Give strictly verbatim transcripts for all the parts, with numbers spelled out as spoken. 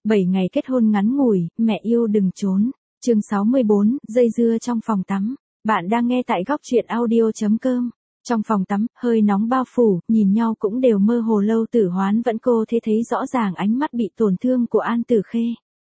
bảy ngày kết hôn ngắn ngủi, mẹ yêu đừng trốn. Chương sáu mươi bốn, dây dưa trong phòng tắm. Bạn đang nghe tại góc truyện audio chấm com. Trong phòng tắm, hơi nóng bao phủ, nhìn nhau cũng đều mơ hồ. Lâu Tử Hoán vẫn cô thế thấy rõ ràng ánh mắt bị tổn thương của An Tử Khê.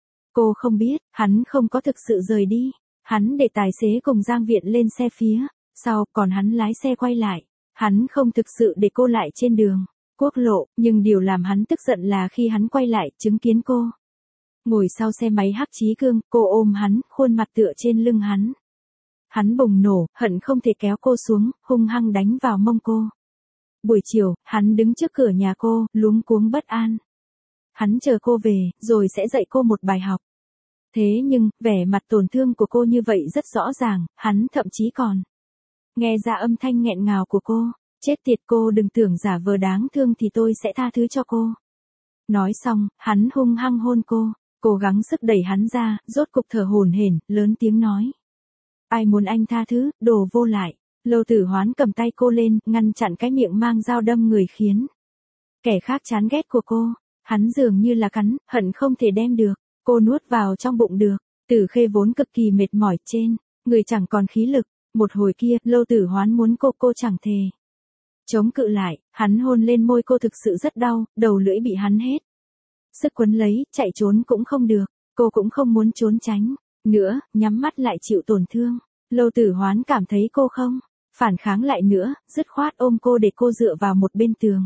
Cô không biết, hắn không có thực sự rời đi. Hắn để tài xế cùng Giang Viện lên xe phía sau, còn hắn lái xe quay lại. Hắn không thực sự để cô lại trên đường quốc lộ, nhưng điều làm hắn tức giận là khi hắn quay lại, chứng kiến cô ngồi sau xe máy Hắc Chí Cương, cô ôm hắn, khuôn mặt tựa trên lưng hắn. Hắn bùng nổ, hận không thể kéo cô xuống, hung hăng đánh vào mông cô. Buổi chiều, hắn đứng trước cửa nhà cô, luống cuống bất an. Hắn chờ cô về, rồi sẽ dạy cô một bài học. Thế nhưng, vẻ mặt tổn thương của cô như vậy rất rõ ràng, hắn thậm chí còn nghe ra âm thanh nghẹn ngào của cô. Chết tiệt, cô đừng tưởng giả vờ đáng thương thì tôi sẽ tha thứ cho cô. Nói xong, hắn hung hăng hôn cô, cố gắng sức đẩy hắn ra, rốt cục thở hổn hển, lớn tiếng nói. Ai muốn anh tha thứ, đồ vô lại. Lâu Tử Hoán cầm tay cô lên, ngăn chặn cái miệng mang dao đâm người khiến kẻ khác chán ghét của cô. Hắn dường như là cắn, hận không thể đem được cô nuốt vào trong bụng được. Tử Khê vốn cực kỳ mệt mỏi, trên người chẳng còn khí lực. Một hồi kia, Lâu Tử Hoán muốn cô, cô chẳng thề chống cự lại. Hắn hôn lên môi cô thực sự rất đau, đầu lưỡi bị hắn hết sức quấn lấy, chạy trốn cũng không được. Cô cũng không muốn trốn tránh nữa, nhắm mắt lại chịu tổn thương. Lâu Tử Hoán cảm thấy cô không phản kháng lại nữa, dứt khoát ôm cô để cô dựa vào một bên tường.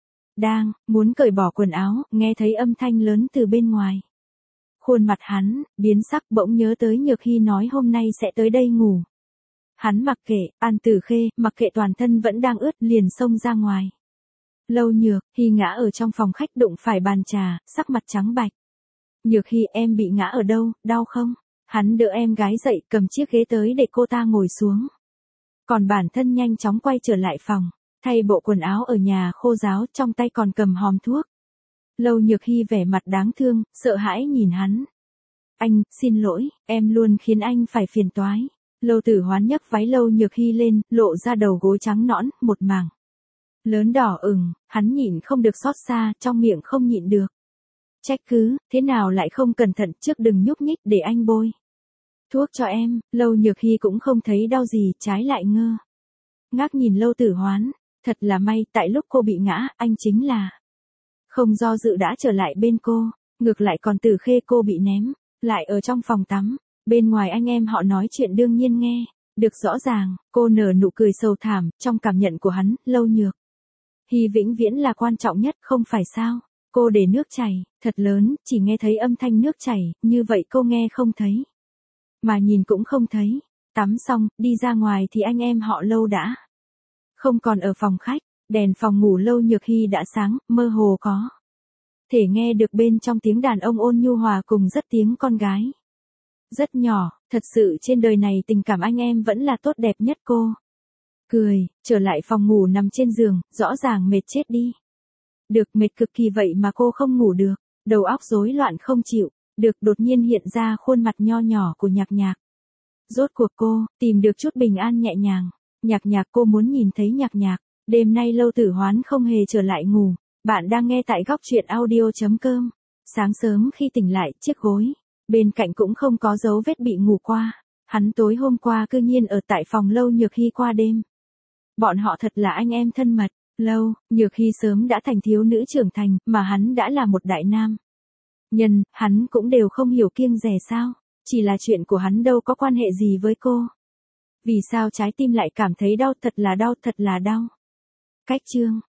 Đang muốn cởi bỏ quần áo, nghe thấy âm thanh lớn từ bên ngoài. Khuôn mặt hắn biến sắc, bỗng nhớ tới Nhược Hy nói hôm nay sẽ tới đây ngủ. Hắn mặc kệ, An Tử Khê mặc kệ toàn thân vẫn đang ướt, liền xông ra ngoài. Lâu Nhược Hy ngã ở trong phòng khách, đụng phải bàn trà, sắc mặt trắng bạch. Nhược Hy, em bị ngã ở đâu, đau không? Hắn đỡ em gái dậy, cầm chiếc ghế tới để cô ta ngồi xuống. Còn bản thân nhanh chóng quay trở lại phòng, thay bộ quần áo ở nhà khô ráo, trong tay còn cầm hòm thuốc. Lâu Nhược Hy vẻ mặt đáng thương, sợ hãi nhìn hắn. Anh, xin lỗi, em luôn khiến anh phải phiền toái. Lâu Tử Hoán nhấc váy Lâu Nhược Hy lên, lộ ra đầu gối trắng nõn, một mảng lớn đỏ ửng. Hắn nhịn không được xót xa, trong miệng không nhịn được trách cứ, thế nào lại không cẩn thận, trước đừng nhúc nhích, để anh bôi thuốc cho em. Lâu Nhược Hy cũng không thấy đau gì, trái lại ngơ ngác nhìn Lâu Tử Hoán. Thật là may, tại lúc cô bị ngã, anh chính là không do dự đã trở lại bên cô. Ngược lại còn Tử Khê cô bị ném lại ở trong phòng tắm. Bên ngoài anh em họ nói chuyện đương nhiên nghe được rõ ràng. Cô nở nụ cười sầu thảm, trong cảm nhận của hắn, Lâu Nhược Hy vĩnh viễn là quan trọng nhất, không phải sao? Cô để nước chảy thật lớn, chỉ nghe thấy âm thanh nước chảy, như vậy cô nghe không thấy, mà nhìn cũng không thấy. Tắm xong, đi ra ngoài thì anh em họ Lâu đã không còn ở phòng khách. Đèn phòng ngủ Lâu Nhược Hy đã sáng, mơ hồ có thể nghe được bên trong tiếng đàn ông ôn nhu hòa cùng rất tiếng con gái rất nhỏ. Thật sự trên đời này tình cảm anh em vẫn là tốt đẹp nhất. Cô cười, trở lại phòng ngủ, nằm trên giường, rõ ràng mệt chết đi được, mệt cực kỳ vậy mà cô không ngủ được, đầu óc rối loạn không chịu được. Đột nhiên hiện ra khuôn mặt nho nhỏ của Nhạc Nhạc. Rốt cuộc cô tìm được chút bình an nhẹ nhàng. Nhạc Nhạc, cô muốn nhìn thấy Nhạc Nhạc. Đêm nay Lâu Tử Hoán không hề trở lại ngủ. Bạn đang nghe tại góc truyện audio chấm com. Sáng sớm khi tỉnh lại, chiếc gối bên cạnh cũng không có dấu vết bị ngủ qua. Hắn tối hôm qua cư nhiên ở tại phòng Lâu Nhược Hy qua đêm. Bọn họ thật là anh em thân mật. Lâu Nhược Hy sớm đã thành thiếu nữ trưởng thành, mà hắn đã là một đại nam nhân. Hắn cũng đều không hiểu kiêng dè sao. Chỉ là chuyện của hắn đâu có quan hệ gì với cô. Vì sao trái tim lại cảm thấy đau, thật là đau, thật là đau. Cách chương